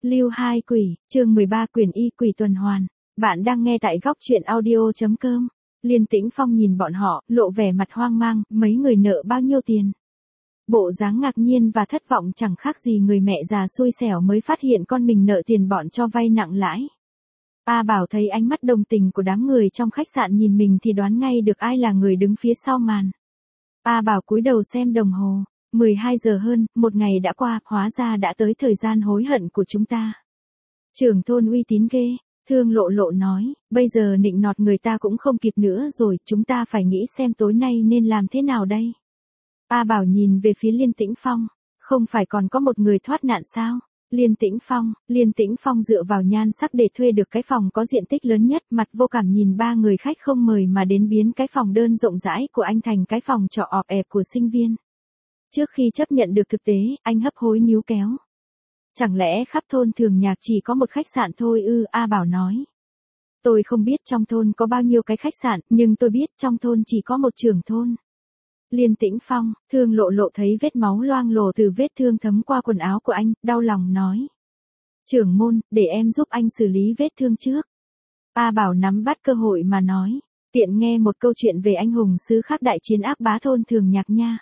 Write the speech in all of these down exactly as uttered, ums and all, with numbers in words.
Lưu hai quỷ, chương mười ba quyển y quỷ tuần hoàn. Bạn đang nghe tại góc truyện audio.com. Liên Tĩnh Phong nhìn bọn họ, lộ vẻ mặt hoang mang, mấy người nợ bao nhiêu tiền. Bộ dáng ngạc nhiên và thất vọng chẳng khác gì người mẹ già xui xẻo mới phát hiện con mình nợ tiền bọn cho vay nặng lãi. A Bảo thấy ánh mắt đồng tình của đám người trong khách sạn nhìn mình thì đoán ngay được ai là người đứng phía sau màn. A Bảo cúi đầu xem đồng hồ. mười hai giờ hơn, một ngày đã qua, hóa ra đã tới thời gian hối hận của chúng ta. Trưởng thôn uy tín ghê, Thương Lộ Lộ nói, bây giờ nịnh nọt người ta cũng không kịp nữa rồi, chúng ta phải nghĩ xem tối nay nên làm thế nào đây. A Bảo nhìn về phía Liên Tĩnh Phong, không phải còn có một người thoát nạn sao? Liên Tĩnh Phong, Liên Tĩnh Phong dựa vào nhan sắc để thuê được cái phòng có diện tích lớn nhất, mặt vô cảm nhìn ba người khách không mời mà đến biến cái phòng đơn rộng rãi của anh thành cái phòng trọ ọp ẹp của sinh viên. Trước khi chấp nhận được thực tế, anh hấp hối níu kéo. Chẳng lẽ khắp thôn Thường Nhạc chỉ có một khách sạn thôi ư? A Bảo nói. Tôi không biết trong thôn có bao nhiêu cái khách sạn, nhưng tôi biết trong thôn chỉ có một trưởng thôn. Liên Tĩnh Phong, Thương Lộ Lộ thấy vết máu loang lổ từ vết thương thấm qua quần áo của anh, đau lòng nói. Trưởng môn, để em giúp anh xử lý vết thương trước. A Bảo nắm bắt cơ hội mà nói, tiện nghe một câu chuyện về anh hùng xứ khác đại chiến áp bá thôn Thường Nhạc nha.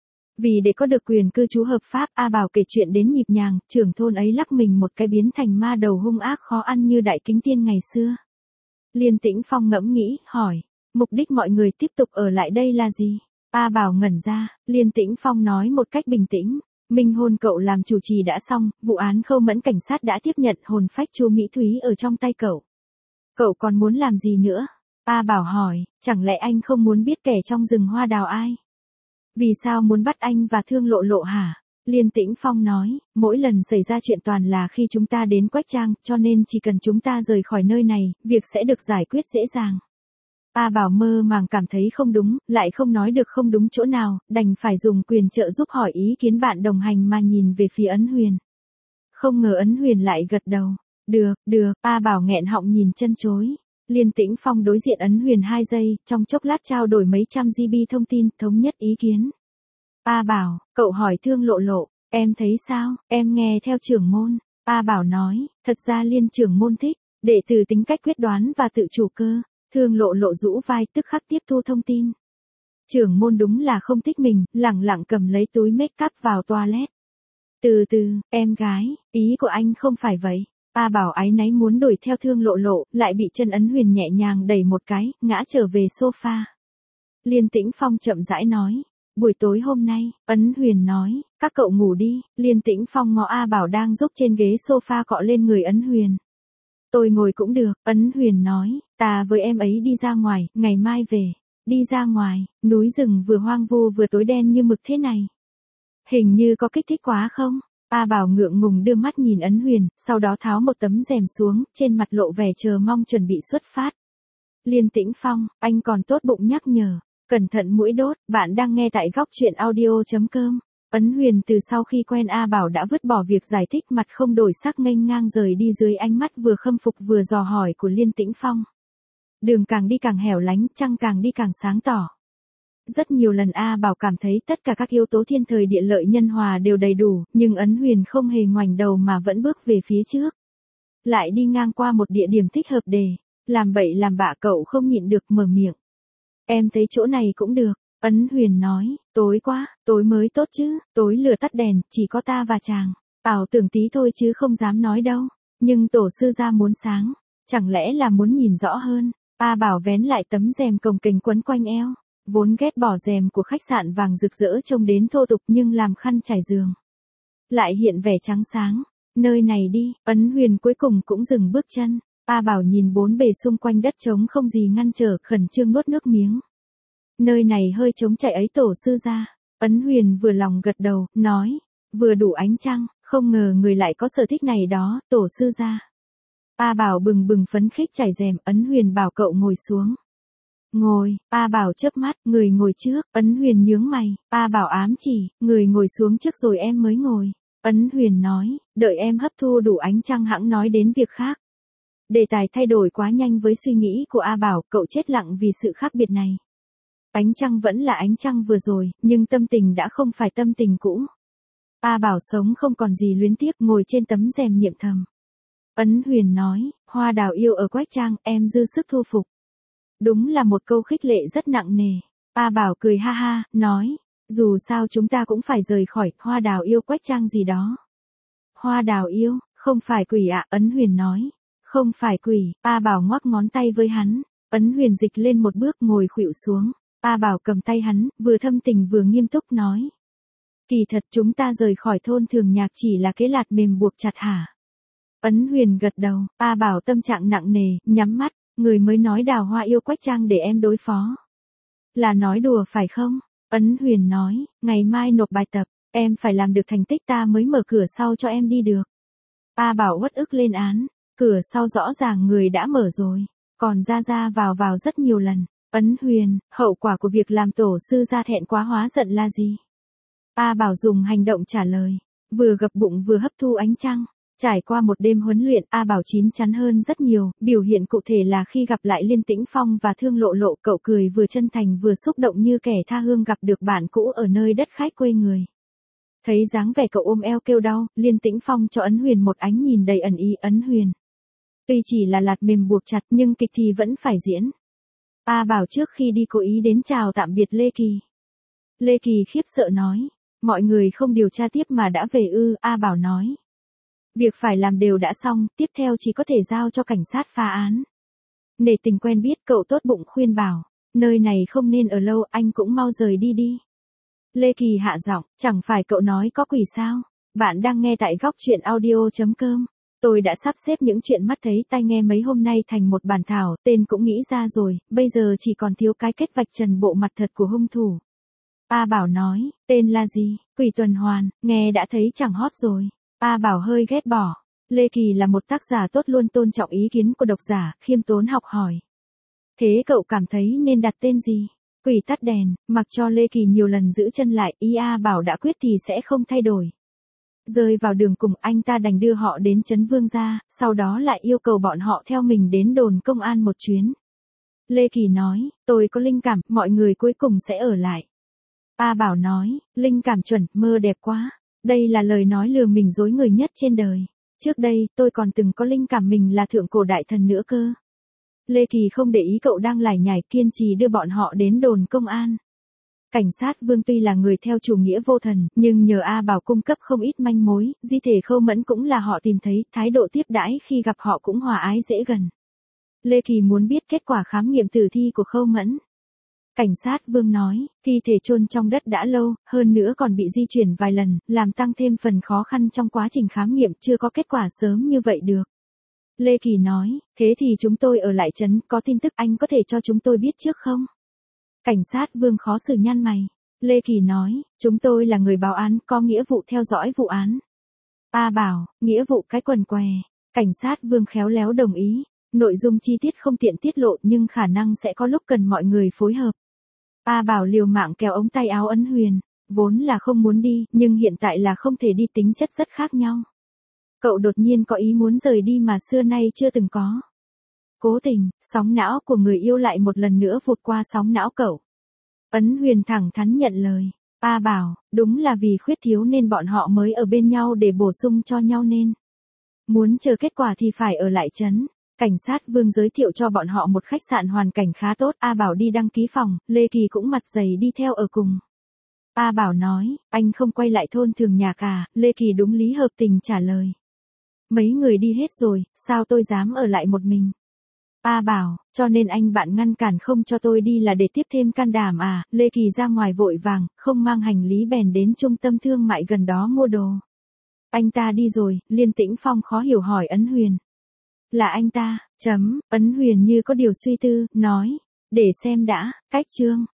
Vì để có được quyền cư trú hợp pháp, A Bảo kể chuyện đến nhịp nhàng, trưởng thôn ấy lắc mình một cái biến thành ma đầu hung ác khó ăn như Đại Kính Tiên ngày xưa. Liên Tĩnh Phong ngẫm nghĩ, hỏi, mục đích mọi người tiếp tục ở lại đây là gì? A Bảo ngẩn ra, Liên Tĩnh Phong nói một cách bình tĩnh, minh hôn cậu làm chủ trì đã xong, vụ án Khâu Mẫn cảnh sát đã tiếp nhận hồn phách Chu Mỹ Thúy ở trong tay cậu. Cậu còn muốn làm gì nữa? A Bảo hỏi, chẳng lẽ anh không muốn biết kẻ trong rừng hoa đào ai? Vì sao muốn bắt anh và Thương Lộ Lộ hả? Liên Tĩnh Phong nói, mỗi lần xảy ra chuyện toàn là khi chúng ta đến Quách Trang, cho nên chỉ cần chúng ta rời khỏi nơi này, việc sẽ được giải quyết dễ dàng. A Bảo mơ màng cảm thấy không đúng, lại không nói được không đúng chỗ nào, đành phải dùng quyền trợ giúp hỏi ý kiến bạn đồng hành mà nhìn về phía Ấn Huyền. Không ngờ Ấn Huyền lại gật đầu. Được, được, A Bảo nghẹn họng nhìn chân chối. Liên Tĩnh Phong đối diện Ấn Huyền hai giây, trong chốc lát trao đổi mấy trăm gi bi thông tin, thống nhất ý kiến. A Bảo, cậu hỏi Thương Lộ Lộ, em thấy sao, em nghe theo trưởng môn. A Bảo nói, thật ra Liên trưởng môn thích, đệ tử tính cách quyết đoán và tự chủ cơ. Thương Lộ Lộ rũ vai tức khắc tiếp thu thông tin. Trưởng môn đúng là không thích mình, lẳng lặng cầm lấy túi make up vào toilet. Từ từ, em gái, ý của anh không phải vậy. A Bảo áy náy muốn đuổi theo Thương Lộ Lộ, lại bị chân Ấn Huyền nhẹ nhàng đẩy một cái, ngã trở về sofa. Liên Tĩnh Phong chậm rãi nói, buổi tối hôm nay, Ấn Huyền nói, các cậu ngủ đi. Liên Tĩnh Phong ngó A Bảo đang giúp trên ghế sofa cọ lên người Ấn Huyền. Tôi ngồi cũng được, Ấn Huyền nói, ta với em ấy đi ra ngoài, ngày mai về. Đi ra ngoài, núi rừng vừa hoang vu vừa tối đen như mực thế này. Hình như có kích thích quá không? A Bảo ngượng ngùng đưa mắt nhìn Ấn Huyền, sau đó tháo một tấm rèm xuống, trên mặt lộ vẻ chờ mong chuẩn bị xuất phát. Liên Tĩnh Phong, anh còn tốt bụng nhắc nhở, cẩn thận mũi đốt, bạn đang nghe tại góc truyện audio.com. Ấn Huyền từ sau khi quen A Bảo đã vứt bỏ việc giải thích, mặt không đổi sắc nghênh ngang rời đi dưới ánh mắt vừa khâm phục vừa dò hỏi của Liên Tĩnh Phong. Đường càng đi càng hẻo lánh, trăng càng đi càng sáng tỏ. Rất nhiều lần A Bảo cảm thấy tất cả các yếu tố thiên thời địa lợi nhân hòa đều đầy đủ, nhưng Ấn Huyền không hề ngoảnh đầu mà vẫn bước về phía trước. Lại đi ngang qua một địa điểm thích hợp để làm bậy làm bạ, cậu không nhịn được mở miệng. Em thấy chỗ này cũng được, Ấn Huyền nói, tối quá, tối mới tốt chứ, tối lửa tắt đèn, chỉ có ta và chàng. Ảo tưởng tí thôi chứ không dám nói đâu, nhưng tổ sư gia muốn sáng, chẳng lẽ là muốn nhìn rõ hơn. A Bảo vén lại tấm rèm cồng kềnh quấn quanh eo. Vốn ghét bỏ rèm của khách sạn vàng rực rỡ trông đến thô tục nhưng làm khăn trải giường lại hiện vẻ trắng sáng. Nơi này đi, Ấn Huyền cuối cùng cũng dừng bước chân. A Bảo nhìn bốn bề xung quanh đất trống không gì ngăn trở, khẩn trương nuốt nước miếng. Nơi này hơi trống trải ấy tổ sư gia. Ấn Huyền vừa lòng gật đầu, nói, vừa đủ ánh trăng, không ngờ người lại có sở thích này đó, tổ sư gia. A Bảo bừng bừng phấn khích trải rèm, Ấn Huyền bảo cậu ngồi xuống. Ngồi, A Bảo chớp mắt, người ngồi trước. Ấn Huyền nhướng mày, A Bảo ám chỉ, người ngồi xuống trước rồi em mới ngồi. Ấn Huyền nói, đợi em hấp thu đủ ánh trăng hẵng nói đến việc khác. Đề tài thay đổi quá nhanh với suy nghĩ của A Bảo, cậu chết lặng vì sự khác biệt này. Ánh trăng vẫn là ánh trăng vừa rồi, nhưng tâm tình đã không phải tâm tình cũ. A Bảo sống không còn gì luyến tiếc, ngồi trên tấm rèm niệm thầm. Ấn Huyền nói, Hoa Đào yêu ở Quách Trang, em dư sức thu phục. Đúng là một câu khích lệ rất nặng nề. A Bảo cười ha ha, nói, dù sao chúng ta cũng phải rời khỏi, Hoa Đào yêu Quách Trang gì đó. Hoa Đào yêu, không phải quỷ ạ, Ấn Huyền nói. Không phải quỷ, A Bảo ngoắc ngón tay với hắn. Ấn Huyền dịch lên một bước ngồi khuỵu xuống. A Bảo cầm tay hắn, vừa thâm tình vừa nghiêm túc nói. Kỳ thật chúng ta rời khỏi thôn Thường Nhạc chỉ là cái lạt mềm buộc chặt hả? Ấn Huyền gật đầu, A Bảo tâm trạng nặng nề, nhắm mắt, người mới nói Đào Hoa yêu Quách Trang để em đối phó. Là nói đùa phải không? Ấn Huyền nói, ngày mai nộp bài tập, em phải làm được thành tích ta mới mở cửa sau cho em đi được. A Bảo uất ức lên án, cửa sau rõ ràng người đã mở rồi, còn ra ra vào vào rất nhiều lần. Ấn Huyền, hậu quả của việc làm tổ sư ra thẹn quá hóa giận là gì? A Bảo dùng hành động trả lời, vừa gập bụng vừa hấp thu ánh trăng. Trải qua một đêm huấn luyện, A Bảo chín chắn hơn rất nhiều, biểu hiện cụ thể là khi gặp lại Liên Tĩnh Phong và Thương Lộ Lộ, cậu cười vừa chân thành vừa xúc động như kẻ tha hương gặp được bạn cũ ở nơi đất khách quê người. Thấy dáng vẻ cậu ôm eo kêu đau, Liên Tĩnh Phong cho Ấn Huyền một ánh nhìn đầy ẩn ý. Ấn Huyền, tuy chỉ là lạt mềm buộc chặt nhưng kịch thì vẫn phải diễn. A Bảo trước khi đi cố ý đến chào tạm biệt Lê Kỳ. Lê Kỳ khiếp sợ nói, mọi người không điều tra tiếp mà đã về ư? A Bảo nói, việc phải làm đều đã xong, tiếp theo chỉ có thể giao cho cảnh sát phá án. Nể tình quen biết, cậu tốt bụng khuyên bảo, nơi này không nên ở lâu, anh cũng mau rời đi đi. Lê Kỳ hạ giọng, chẳng phải cậu nói có quỷ sao? Bạn đang nghe tại góc truyện audio chấm com. Tôi đã sắp xếp những chuyện mắt thấy tai nghe mấy hôm nay thành một bản thảo, tên cũng nghĩ ra rồi, bây giờ chỉ còn thiếu cái kết vạch trần bộ mặt thật của hung thủ. A Bảo nói, tên là gì? Quỷ tuần hoàn, nghe đã thấy chẳng hot rồi. A Bảo hơi ghét bỏ. Lê Kỳ là một tác giả tốt luôn tôn trọng ý kiến của độc giả, khiêm tốn học hỏi. Thế cậu cảm thấy nên đặt tên gì? Quỷ tắt đèn, mặc cho Lê Kỳ nhiều lần giữ chân lại, ý A Bảo đã quyết thì sẽ không thay đổi. Rơi vào đường cùng, anh ta đành đưa họ đến trấn Vương gia, sau đó lại yêu cầu bọn họ theo mình đến đồn công an một chuyến. Lê Kỳ nói, tôi có linh cảm, mọi người cuối cùng sẽ ở lại. A Bảo nói, linh cảm chuẩn, mơ đẹp quá. Đây là lời nói lừa mình dối người nhất trên đời. Trước đây, tôi còn từng có linh cảm mình là thượng cổ đại thần nữa cơ. Lê Kỳ không để ý cậu đang lải nhải, kiên trì đưa bọn họ đến đồn công an. Cảnh sát Vương tuy là người theo chủ nghĩa vô thần, nhưng nhờ A Bảo cung cấp không ít manh mối, di thể Khâu Mẫn cũng là họ tìm thấy, thái độ tiếp đãi khi gặp họ cũng hòa ái dễ gần. Lê Kỳ muốn biết kết quả khám nghiệm tử thi của Khâu Mẫn. Cảnh sát Vương nói, thi thể chôn trong đất đã lâu, hơn nữa còn bị di chuyển vài lần, làm tăng thêm phần khó khăn trong quá trình khám nghiệm, chưa có kết quả sớm như vậy được. Lê Kỳ nói, thế thì chúng tôi ở lại trấn, có tin tức anh có thể cho chúng tôi biết trước không? Cảnh sát Vương khó xử nhăn mày. Lê Kỳ nói, chúng tôi là người báo án, có nghĩa vụ theo dõi vụ án. A Bảo, nghĩa vụ cái quần què. Cảnh sát Vương khéo léo đồng ý. Nội dung chi tiết không tiện tiết lộ nhưng khả năng sẽ có lúc cần mọi người phối hợp. A Bảo liều mạng kéo ống tay áo Ấn Huyền, vốn là không muốn đi, nhưng hiện tại là không thể đi, tính chất rất khác nhau. Cậu đột nhiên có ý muốn rời đi mà xưa nay chưa từng có. Cố tình, sóng não của người yêu lại một lần nữa vụt qua sóng não cậu. Ấn Huyền thẳng thắn nhận lời. A Bảo, đúng là vì khuyết thiếu nên bọn họ mới ở bên nhau để bổ sung cho nhau nên. Muốn chờ kết quả thì phải ở lại trấn. Cảnh sát Vương giới thiệu cho bọn họ một khách sạn hoàn cảnh khá tốt. A Bảo đi đăng ký phòng, Lê Kỳ cũng mặt dày đi theo ở cùng. A Bảo nói, anh không quay lại thôn Thường Nhạc à? Lê Kỳ đúng lý hợp tình trả lời. Mấy người đi hết rồi, sao tôi dám ở lại một mình? A Bảo, cho nên anh bạn ngăn cản không cho tôi đi là để tiếp thêm can đảm à? Lê Kỳ ra ngoài vội vàng, không mang hành lý bèn đến trung tâm thương mại gần đó mua đồ. Anh ta đi rồi, Liên Tĩnh Phong khó hiểu hỏi Ấn Huyền. Là anh ta, chấm, Ấn Huyền như có điều suy tư, nói, để xem đã, cách chương.